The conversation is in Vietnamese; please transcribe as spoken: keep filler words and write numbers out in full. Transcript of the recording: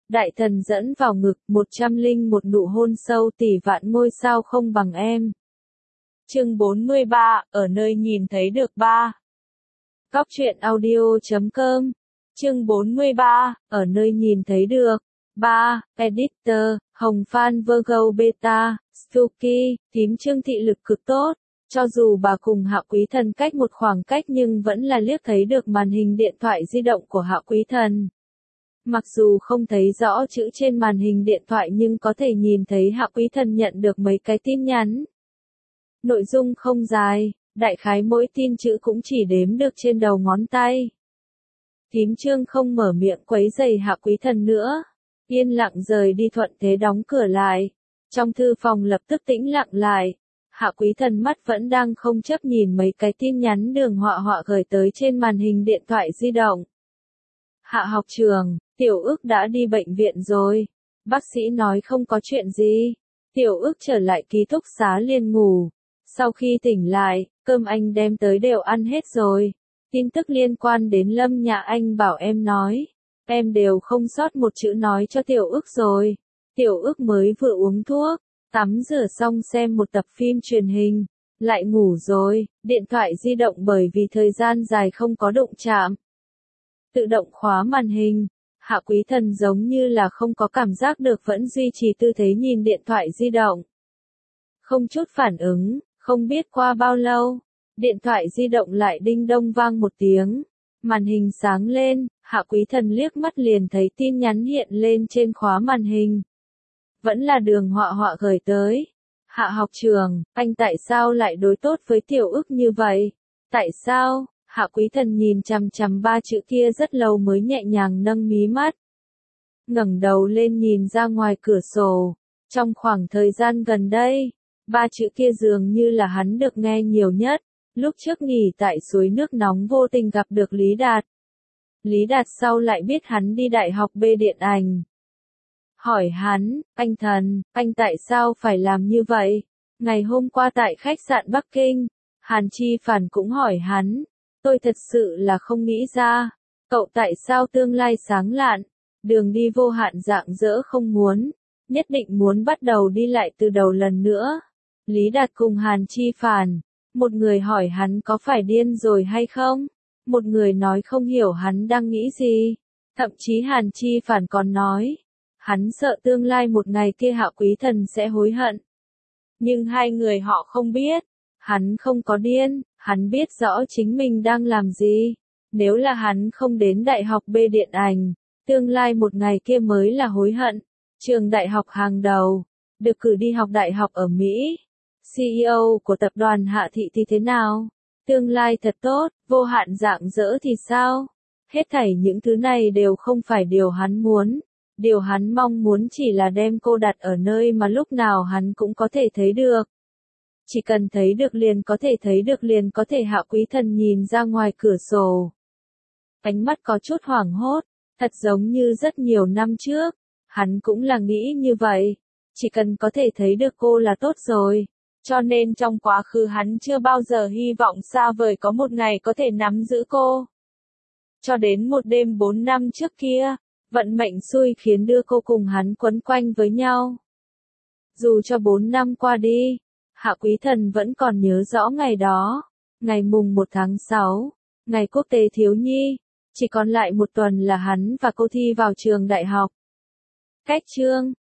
Đại thần dẫn vào ngực, một trăm linh một nụ hôn sâu tỷ vạn ngôi sao không bằng em. Chương bốn mươi ba, ở nơi nhìn thấy được ba. Góc truyện audio chấm com. Chương bốn mươi ba, ở nơi nhìn thấy được ba. Editor, Hồng Phan Virgo Beta, Stucky, tím Trương thị lực cực tốt. Cho dù bà cùng Hạ Quý Thần cách một khoảng cách nhưng vẫn là liếc thấy được màn hình điện thoại di động của Hạ Quý Thần. Mặc dù không thấy rõ chữ trên màn hình điện thoại nhưng có thể nhìn thấy Hạ Quý Thần nhận được mấy cái tin nhắn. Nội dung không dài, đại khái mỗi tin chữ cũng chỉ đếm được trên đầu ngón tay. Tím Trương không mở miệng quấy rầy Hạ Quý Thần nữa, yên lặng rời đi, thuận thế đóng cửa lại. Trong thư phòng lập tức tĩnh lặng lại. Hạ Quý Thần mắt vẫn đang không chấp nhìn mấy cái tin nhắn Đường Họa Họa gửi tới trên màn hình điện thoại di động. Hạ học trường, Tiểu Ước đã đi bệnh viện rồi. Bác sĩ nói không có chuyện gì. Tiểu Ước trở lại ký túc xá liền ngủ. Sau khi tỉnh lại, cơm anh đem tới đều ăn hết rồi. Tin tức liên quan đến Lâm nhà anh bảo em nói. Em đều không sót một chữ nói cho Tiểu Ước rồi. Tiểu Ước mới vừa uống thuốc, tắm rửa xong xem một tập phim truyền hình, lại ngủ rồi. Điện thoại di động bởi vì thời gian dài không có đụng chạm, tự động khóa màn hình. Hạ Quý Thần giống như là không có cảm giác được, vẫn duy trì tư thế nhìn điện thoại di động. Không chút phản ứng, không biết qua bao lâu, điện thoại di động lại đinh đông vang một tiếng. Màn hình sáng lên, Hạ Quý Thần liếc mắt liền thấy tin nhắn hiện lên trên khóa màn hình. Vẫn là Đường Họa Họa gửi tới. Hạ học trường, anh tại sao lại đối tốt với Tiểu Ước như vậy? Tại sao? Hạ Quý Thần nhìn chằm chằm ba chữ kia rất lâu mới nhẹ nhàng nâng mí mắt. Ngẩng đầu lên nhìn ra ngoài cửa sổ. Trong khoảng thời gian gần đây, ba chữ kia dường như là hắn được nghe nhiều nhất. Lúc trước nghỉ tại suối nước nóng vô tình gặp được Lý Đạt. Lý Đạt sau lại biết hắn đi đại học B điện ảnh. Hỏi hắn, anh Thần, anh tại sao phải làm như vậy? Ngày hôm qua tại khách sạn Bắc Kinh, Hàn Chi Phản cũng hỏi hắn. Tôi thật sự là không nghĩ ra, cậu tại sao tương lai sáng lạn, đường đi vô hạn rạng rỡ không muốn, nhất định muốn bắt đầu đi lại từ đầu lần nữa. Lý Đạt cùng Hàn Chi Phản, một người hỏi hắn có phải điên rồi hay không, một người nói không hiểu hắn đang nghĩ gì, thậm chí Hàn Chi Phản còn nói, hắn sợ tương lai một ngày kia Hạ Quý Thần sẽ hối hận. Nhưng hai người họ không biết, hắn không có điên. Hắn biết rõ chính mình đang làm gì. Nếu là hắn không đến đại học B điện ảnh, tương lai một ngày kia mới là hối hận. Trường đại học hàng đầu, được cử đi học đại học ở Mỹ. xê e ô của tập đoàn Hạ Thị thì thế nào? Tương lai thật tốt, vô hạn rạng rỡ thì sao? Hết thảy những thứ này đều không phải điều hắn muốn. Điều hắn mong muốn chỉ là đem cô đặt ở nơi mà lúc nào hắn cũng có thể thấy được. Chỉ cần thấy được liền có thể thấy được liền có thể. Hạ Quý Thần nhìn ra ngoài cửa sổ. Ánh mắt có chút hoảng hốt, thật giống như rất nhiều năm trước, hắn cũng là nghĩ như vậy. Chỉ cần có thể thấy được cô là tốt rồi. Cho nên trong quá khứ hắn chưa bao giờ hy vọng xa vời có một ngày có thể nắm giữ cô. Cho đến một đêm bốn năm trước kia, vận mệnh xui khiến đưa cô cùng hắn quấn quanh với nhau. Dù cho bốn năm qua đi, Hạ Quý Thần vẫn còn nhớ rõ ngày đó, ngày mùng một tháng sáu, ngày quốc tế thiếu nhi, chỉ còn lại một tuần là hắn và cô thi vào trường đại học. Cách chương,